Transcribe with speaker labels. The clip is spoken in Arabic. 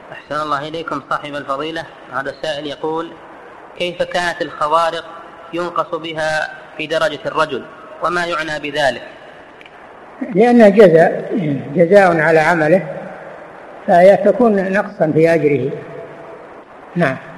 Speaker 1: أحسن الله إليكم صاحب الفضيلة. هذا السائل يقول: كيف كانت الخوارق ينقص بها في درجة الرجل، وما يعنى بذلك؟
Speaker 2: لأنها جزاء على عمله، فهي تكون نقصا في أجره. نعم.